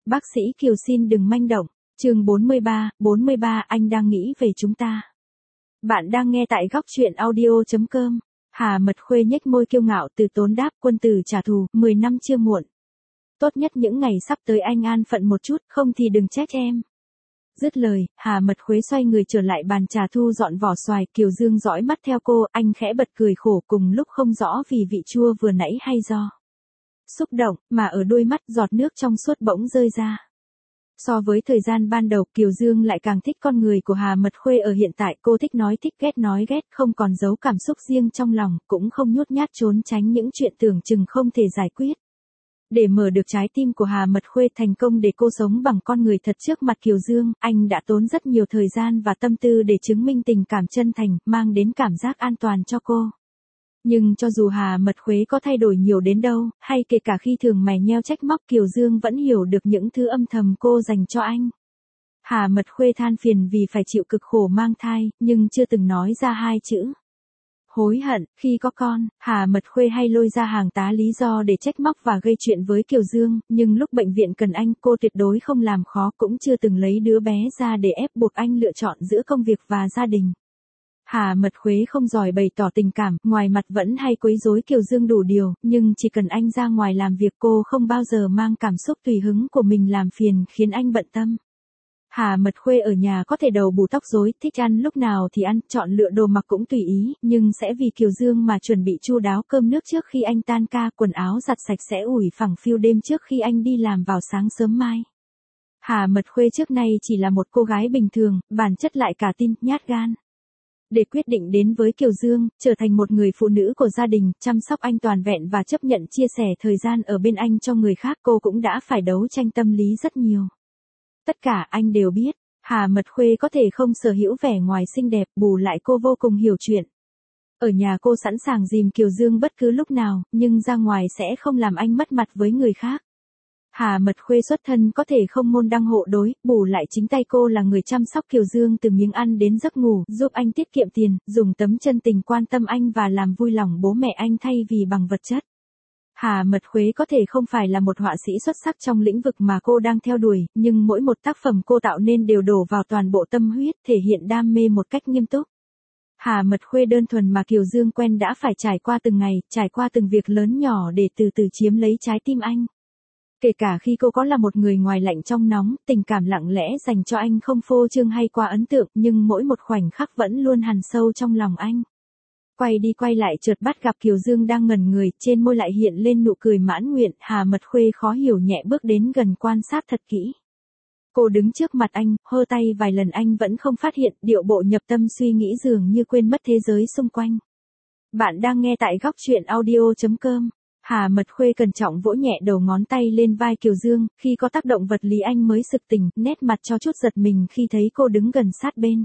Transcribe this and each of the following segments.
Bác sĩ Kiều xin đừng manh động. Chương 43, anh đang nghĩ về chúng ta. Bạn đang nghe tại góc truyện audio.com. Hà Mật Khuê nhếch môi kiêu ngạo từ tốn đáp, quân tử trả thù, 10 năm chưa muộn. Tốt nhất những ngày sắp tới anh an phận một chút, không thì đừng trách em. Dứt lời, Hà Mật Khuê xoay người trở lại bàn trà thu dọn vỏ xoài. Kiều Dương dõi mắt theo cô, anh khẽ bật cười khổ, cùng lúc không rõ vì vị chua vừa nãy hay do xúc động, mà ở đôi mắt giọt nước trong suốt bỗng rơi ra. So với thời gian ban đầu, Kiều Dương lại càng thích con người của Hà Mật Khuê ở hiện tại. Cô thích nói ghét, không còn giấu cảm xúc riêng trong lòng, cũng không nhút nhát trốn tránh những chuyện tưởng chừng không thể giải quyết. Để mở được trái tim của Hà Mật Khuê thành công, để cô sống bằng con người thật trước mặt Kiều Dương, anh đã tốn rất nhiều thời gian và tâm tư để chứng minh tình cảm chân thành, mang đến cảm giác an toàn cho cô. Nhưng cho dù Hà Mật Khuê có thay đổi nhiều đến đâu, hay kể cả khi thường mày nheo trách móc, Kiều Dương vẫn hiểu được những thứ âm thầm cô dành cho anh. Hà Mật Khuê than phiền vì phải chịu cực khổ mang thai, nhưng chưa từng nói ra hai chữ hối hận. Khi có con, Hà Mật Khuê hay lôi ra hàng tá lý do để trách móc và gây chuyện với Kiều Dương, nhưng lúc bệnh viện cần anh, cô tuyệt đối không làm khó, cũng chưa từng lấy đứa bé ra để ép buộc anh lựa chọn giữa công việc và gia đình. Hà Mật Khuê không giỏi bày tỏ tình cảm, ngoài mặt vẫn hay quấy rối Kiều Dương đủ điều, nhưng chỉ cần anh ra ngoài làm việc, cô không bao giờ mang cảm xúc tùy hứng của mình làm phiền, khiến anh bận tâm. Hà Mật Khuê ở nhà có thể đầu bù tóc rối, thích ăn lúc nào thì ăn, chọn lựa đồ mặc cũng tùy ý, nhưng sẽ vì Kiều Dương mà chuẩn bị chu đáo cơm nước trước khi anh tan ca, quần áo giặt sạch sẽ ủi phẳng phiu đêm trước khi anh đi làm vào sáng sớm mai. Hà Mật Khuê trước nay chỉ là một cô gái bình thường, bản chất lại cả tin, nhát gan. Để quyết định đến với Kiều Dương, trở thành một người phụ nữ của gia đình, chăm sóc anh toàn vẹn và chấp nhận chia sẻ thời gian ở bên anh cho người khác, cô cũng đã phải đấu tranh tâm lý rất nhiều. Tất cả anh đều biết, Hà Mật Khuê có thể không sở hữu vẻ ngoài xinh đẹp, bù lại cô vô cùng hiểu chuyện. Ở nhà cô sẵn sàng dìm Kiều Dương bất cứ lúc nào, nhưng ra ngoài sẽ không làm anh mất mặt với người khác. Hà Mật Khuê xuất thân có thể không môn đăng hộ đối, bù lại chính tay cô là người chăm sóc Kiều Dương từ miếng ăn đến giấc ngủ, giúp anh tiết kiệm tiền, dùng tấm chân tình quan tâm anh và làm vui lòng bố mẹ anh thay vì bằng vật chất. Hà Mật Khuê có thể không phải là một họa sĩ xuất sắc trong lĩnh vực mà cô đang theo đuổi, nhưng mỗi một tác phẩm cô tạo nên đều đổ vào toàn bộ tâm huyết, thể hiện đam mê một cách nghiêm túc. Hà Mật Khuê đơn thuần mà Kiều Dương quen đã phải trải qua từng ngày, trải qua từng việc lớn nhỏ để từ từ chiếm lấy trái tim anh. Kể cả khi cô có là một người ngoài lạnh trong nóng, tình cảm lặng lẽ dành cho anh không phô trương hay quá ấn tượng, nhưng mỗi một khoảnh khắc vẫn luôn hằn sâu trong lòng anh. Quay đi quay lại chợt bắt gặp Kiều Dương đang ngẩn người, trên môi lại hiện lên nụ cười mãn nguyện. Hà Mật Khuê khó hiểu nhẹ bước đến gần quan sát thật kỹ. Cô đứng trước mặt anh, hơ tay vài lần anh vẫn không phát hiện, điệu bộ nhập tâm suy nghĩ dường như quên mất thế giới xung quanh. Bạn đang nghe tại góc truyện audio.com. Hà Mật Khuê cẩn trọng vỗ nhẹ đầu ngón tay lên vai Kiều Dương, khi có tác động vật lý anh mới sực tỉnh, nét mặt cho chút giật mình khi thấy cô đứng gần sát bên.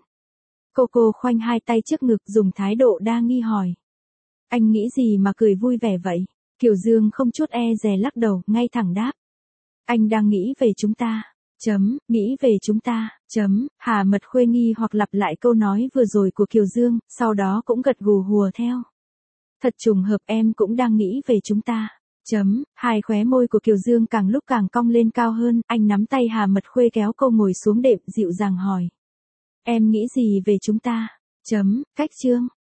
Cô khoanh hai tay trước ngực, dùng thái độ đa nghi hỏi. Anh nghĩ gì mà cười vui vẻ vậy? Kiều Dương không chút e dè lắc đầu, ngay thẳng đáp. Anh đang nghĩ về chúng ta. Nghĩ về chúng ta. Hà Mật Khuê nghi hoặc lặp lại câu nói vừa rồi của Kiều Dương, sau đó cũng gật gù hùa theo. Thật trùng hợp, em cũng đang nghĩ về chúng ta. Hai khóe môi của Kiều Dương càng lúc càng cong lên cao hơn, anh nắm tay Hà Mật Khuê kéo cô ngồi xuống đệm, dịu dàng hỏi. Em nghĩ gì về chúng ta? Cách chương.